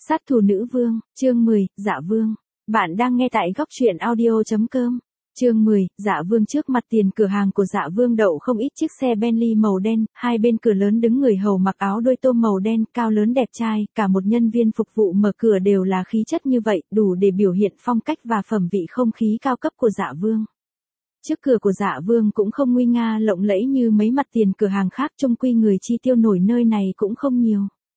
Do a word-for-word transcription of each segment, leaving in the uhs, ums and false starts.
Sát thủ nữ vương, chương mười, Dạ Vương. Bạn đang nghe tại góc truyện audio chấm com. Chương mười, Dạ Vương. Trước mặt tiền cửa hàng của Dạ Vương đậu không ít chiếc xe Bentley màu đen, hai bên cửa lớn đứng người hầu mặc áo đôi tôm màu đen, cao lớn đẹp trai, cả một nhân viên phục vụ mở cửa đều là khí chất như vậy, đủ để biểu hiện phong cách và phẩm vị không khí cao cấp của Dạ Vương. Trước cửa của Dạ Vương cũng không nguy nga lộng lẫy như mấy mặt tiền cửa hàng khác, chung quy người chi tiêu nổi nơi này cũng không nhiều.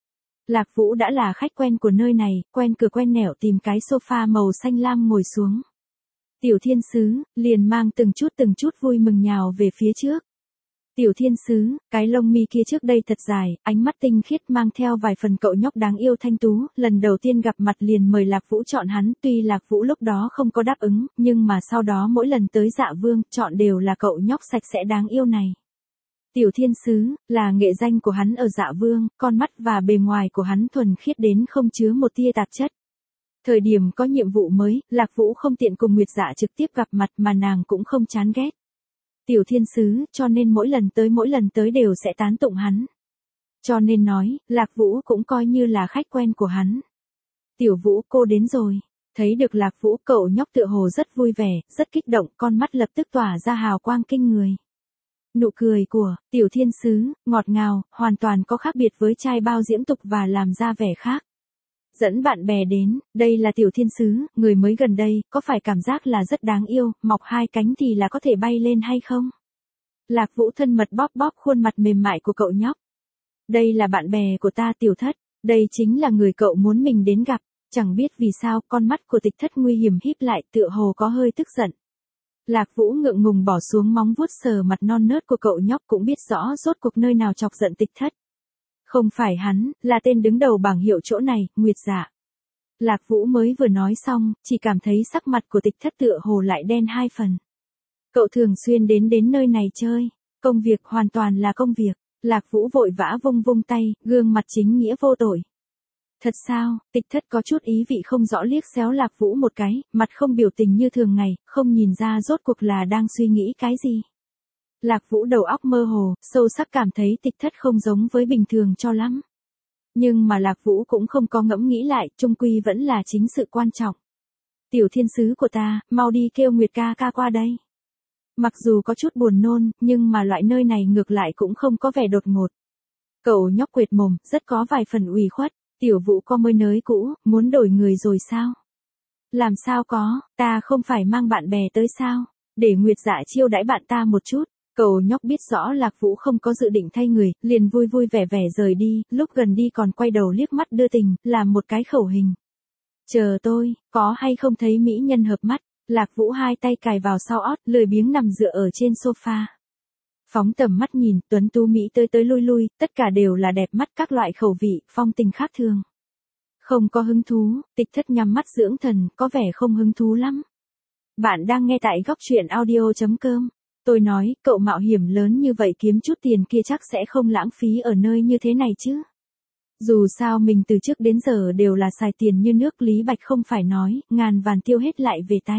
Lạc Vũ đã là khách quen của nơi này, quen cửa quen nẻo tìm cái sofa màu xanh lam ngồi xuống. Tiểu thiên sứ, liền mang từng chút từng chút vui mừng nhào về phía trước. Tiểu thiên sứ, cái lông mi kia trước đây thật dài, ánh mắt tinh khiết mang theo vài phần cậu nhóc đáng yêu thanh tú, lần đầu tiên gặp mặt liền mời Lạc Vũ chọn hắn, tuy Lạc Vũ lúc đó không có đáp ứng, nhưng mà sau đó mỗi lần tới Dạ Vương, chọn đều là cậu nhóc sạch sẽ đáng yêu này. Tiểu thiên sứ, là nghệ danh của hắn ở Dạ Vương, con mắt và bề ngoài của hắn thuần khiết đến không chứa một tia tạp chất. Thời điểm có nhiệm vụ mới, Lạc Vũ không tiện cùng Nguyệt Dạ trực tiếp gặp mặt mà nàng cũng không chán ghét. Tiểu thiên sứ, cho nên mỗi lần tới mỗi lần tới đều sẽ tán tụng hắn. Cho nên nói, Lạc Vũ cũng coi như là khách quen của hắn. Tiểu Vũ, cô đến rồi. Thấy được Lạc Vũ, cậu nhóc tựa hồ rất vui vẻ, rất kích động, con mắt lập tức tỏa ra hào quang kinh người. Nụ cười của tiểu thiên sứ, ngọt ngào, hoàn toàn có khác biệt với trai bao diễm tục và làm ra vẻ khác. Dẫn bạn bè đến, đây là tiểu thiên sứ, người mới gần đây, có phải cảm giác là rất đáng yêu, mọc hai cánh thì là có thể bay lên hay không? Lạc Vũ thân mật bóp bóp khuôn mặt mềm mại của cậu nhóc. Đây là bạn bè của ta Tiểu Thất, đây chính là người cậu muốn mình đến gặp, chẳng biết vì sao con mắt của Tịch Thất nguy hiểm híp lại tựa hồ có hơi tức giận. Lạc Vũ ngượng ngùng bỏ xuống móng vuốt sờ mặt non nớt của cậu nhóc cũng biết rõ rốt cuộc nơi nào chọc giận Tịch Thất. Không phải hắn, là tên đứng đầu bảng hiệu chỗ này, Nguyệt Dạ. Lạc Vũ mới vừa nói xong, chỉ cảm thấy sắc mặt của Tịch Thất tựa hồ lại đen hai phần. Cậu thường xuyên đến đến nơi này chơi, công việc hoàn toàn là công việc. Lạc Vũ vội vã vung vung tay, gương mặt chính nghĩa vô tội. Thật sao? Tịch Thất có chút ý vị không rõ liếc xéo Lạc Vũ một cái, mặt không biểu tình như thường ngày, không nhìn ra rốt cuộc là đang suy nghĩ cái gì. Lạc Vũ đầu óc mơ hồ, sâu sắc cảm thấy Tịch Thất không giống với bình thường cho lắm. Nhưng mà Lạc Vũ cũng không có ngẫm nghĩ lại, chung quy vẫn là chính sự quan trọng. Tiểu thiên sứ của ta, mau đi kêu Nguyệt ca ca qua đây. Mặc dù có chút buồn nôn, nhưng mà loại nơi này ngược lại cũng không có vẻ đột ngột. Cậu nhóc quệt mồm, rất có vài phần ủy khuất. Tiểu Vũ có mới nới cũ, muốn đổi người rồi sao? Làm sao có, ta không phải mang bạn bè tới sao? Để Nguyệt Dạ chiêu đãi bạn ta một chút. Cậu nhóc biết rõ Lạc Vũ không có dự định thay người, liền vui vui vẻ vẻ rời đi, lúc gần đi còn quay đầu liếc mắt đưa tình, làm một cái khẩu hình. Chờ tôi, có hay không thấy mỹ nhân hợp mắt? Lạc Vũ hai tay cài vào sau ót, lười biếng nằm dựa ở trên sofa. Phóng tầm mắt nhìn, tuấn tú mỹ tới tới lui lui, tất cả đều là đẹp mắt các loại khẩu vị, phong tình khác thường. Không có hứng thú, Tịch Thất nhắm mắt dưỡng thần, có vẻ không hứng thú lắm. Bạn đang nghe tại góc truyện audio chấm com. Tôi nói, cậu mạo hiểm lớn như vậy kiếm chút tiền kia chắc sẽ không lãng phí ở nơi như thế này chứ. Dù sao mình từ trước đến giờ đều là xài tiền như nước, Lý Bạch không phải nói, ngàn vàn tiêu hết lại về tay.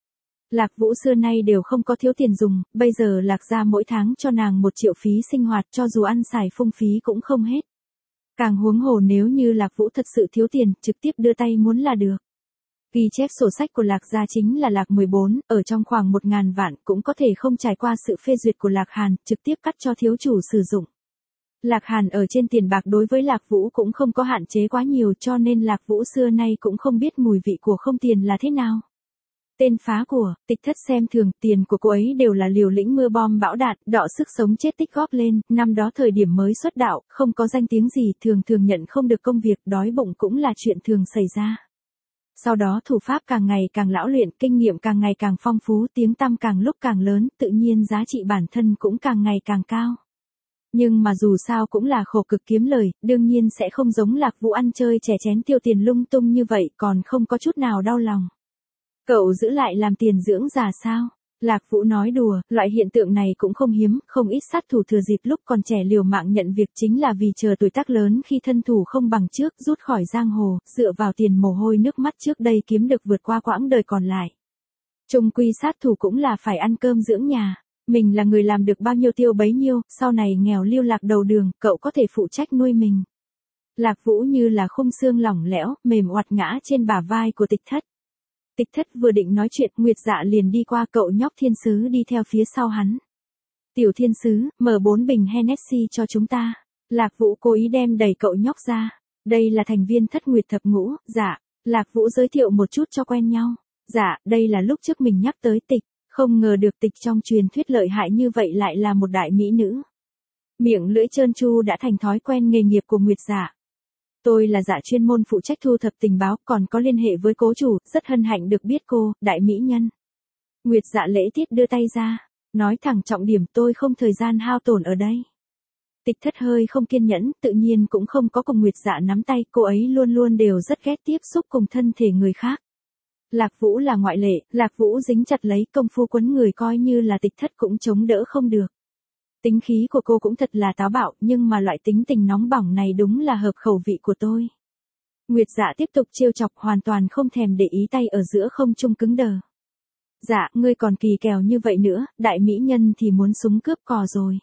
Lạc Vũ xưa nay đều không có thiếu tiền dùng, bây giờ Lạc gia mỗi tháng cho nàng một triệu phí sinh hoạt, cho dù ăn xài phung phí cũng không hết. Càng huống hồ nếu như Lạc Vũ thật sự thiếu tiền, trực tiếp đưa tay muốn là được. Ghi chép sổ sách của Lạc gia chính là Lạc mười bốn, ở trong khoảng một ngàn vạn cũng có thể không trải qua sự phê duyệt của Lạc Hàn, trực tiếp cắt cho thiếu chủ sử dụng. Lạc Hàn ở trên tiền bạc đối với Lạc Vũ cũng không có hạn chế quá nhiều, cho nên Lạc Vũ xưa nay cũng không biết mùi vị của không tiền là thế nào. Tên phá của, Tịch Thất xem thường, tiền của cô ấy đều là liều lĩnh mưa bom bão đạn, đọ sức sống chết tích góp lên, năm đó thời điểm mới xuất đạo, không có danh tiếng gì, thường thường nhận không được công việc, đói bụng cũng là chuyện thường xảy ra. Sau đó thủ pháp càng ngày càng lão luyện, kinh nghiệm càng ngày càng phong phú, tiếng tăm càng lúc càng lớn, tự nhiên giá trị bản thân cũng càng ngày càng cao. Nhưng mà dù sao cũng là khổ cực kiếm lời, đương nhiên sẽ không giống Lạc Vũ ăn chơi chè chén tiêu tiền lung tung như vậy, còn không có chút nào đau lòng. Cậu giữ lại làm tiền dưỡng già sao? Lạc Vũ nói đùa, loại hiện tượng này cũng không hiếm, không ít sát thủ thừa dịp lúc còn trẻ liều mạng nhận việc chính là vì chờ tuổi tác lớn khi thân thủ không bằng trước, rút khỏi giang hồ, dựa vào tiền mồ hôi nước mắt trước đây kiếm được vượt qua quãng đời còn lại. Chung quy sát thủ cũng là phải ăn cơm dưỡng nhà, mình là người làm được bao nhiêu tiêu bấy nhiêu, sau này nghèo lưu lạc đầu đường, cậu có thể phụ trách nuôi mình. Lạc Vũ như là khung xương lỏng lẽo, mềm oặt ngã trên bả vai của Tịch Thất. Tịch Thất vừa định nói chuyện, Nguyệt Dạ liền đi qua, cậu nhóc thiên sứ đi theo phía sau hắn. Tiểu thiên sứ, mở bốn bình Hennessy cho chúng ta. Lạc Vũ cố ý đem đẩy cậu nhóc ra. Đây là thành viên Thất Nguyệt Thập Ngũ. Dạ. Lạc Vũ giới thiệu một chút cho quen nhau. Dạ, đây là lúc trước mình nhắc tới Tịch. Không ngờ được Tịch trong truyền thuyết lợi hại như vậy lại là một đại mỹ nữ. Miệng lưỡi trơn tru đã thành thói quen nghề nghiệp của Nguyệt Dạ. Tôi là Dạ chuyên môn phụ trách thu thập tình báo, còn có liên hệ với cố chủ, rất hân hạnh được biết cô, đại mỹ nhân. Nguyệt Dạ lễ tiết đưa tay ra, nói thẳng trọng điểm, tôi không thời gian hao tổn ở đây. Tịch Thất hơi không kiên nhẫn, tự nhiên cũng không có cùng Nguyệt Dạ nắm tay, cô ấy luôn luôn đều rất ghét tiếp xúc cùng thân thể người khác. Lạc Vũ là ngoại lệ, Lạc Vũ dính chặt lấy công phu quấn người, coi như là Tịch Thất cũng chống đỡ không được. Tính khí của cô cũng thật là táo bạo, nhưng mà loại tính tình nóng bỏng này đúng là hợp khẩu vị của tôi. Nguyệt Dạ tiếp tục trêu chọc, hoàn toàn không thèm để ý, tay ở giữa không trung cứng đờ. Dạ, ngươi còn kỳ kèo như vậy nữa, đại mỹ nhân thì muốn súng cướp cò rồi.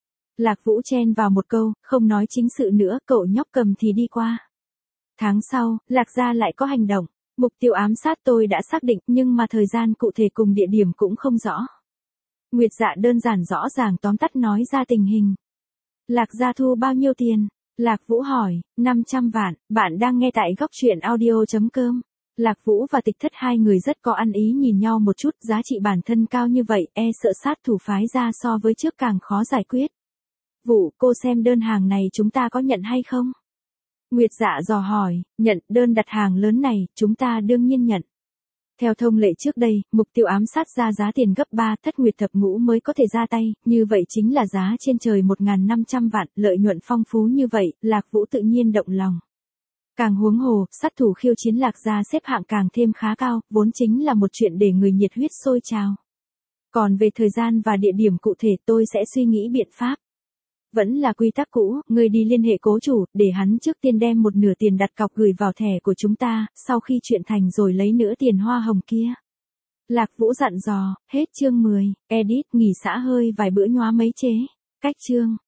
Lạc Vũ chen vào một câu, không nói chính sự nữa, cậu nhóc cầm thì đi qua. Tháng sau, Lạc gia lại có hành động. Mục tiêu ám sát tôi đã xác định, nhưng mà thời gian cụ thể cùng địa điểm cũng không rõ. Nguyệt Dạ đơn giản rõ ràng tóm tắt nói ra tình hình. Lạc gia thu bao nhiêu tiền? Lạc Vũ hỏi. năm trăm vạn, bạn đang nghe tại góc truyện audio chấm com. Lạc Vũ và Tịch Thất hai người rất có ăn ý, nhìn nhau một chút, giá trị bản thân cao như vậy, e sợ sát thủ phái ra so với trước càng khó giải quyết. Vũ, cô xem đơn hàng này chúng ta có nhận hay không? Nguyệt Dạ dò hỏi. Nhận, đơn đặt hàng lớn này, chúng ta đương nhiên nhận. Theo thông lệ trước đây, mục tiêu ám sát ra giá tiền gấp ba, Thất Nguyệt Thập Ngũ mới có thể ra tay, như vậy chính là giá trên trời một nghìn năm trăm vạn, lợi nhuận phong phú như vậy, Lạc Vũ tự nhiên động lòng. Càng huống hồ, sát thủ khiêu chiến Lạc gia xếp hạng càng thêm khá cao, vốn chính là một chuyện để người nhiệt huyết sôi trào. Còn về thời gian và địa điểm cụ thể tôi sẽ suy nghĩ biện pháp. Vẫn là quy tắc cũ, người đi liên hệ cố chủ, để hắn trước tiên đem một nửa tiền đặt cọc gửi vào thẻ của chúng ta, sau khi chuyện thành rồi lấy nữa tiền hoa hồng kia. Lạc Vũ dặn dò. Hết chương mười, edit, nghỉ xả hơi vài bữa nhóa mấy chế. Cách chương.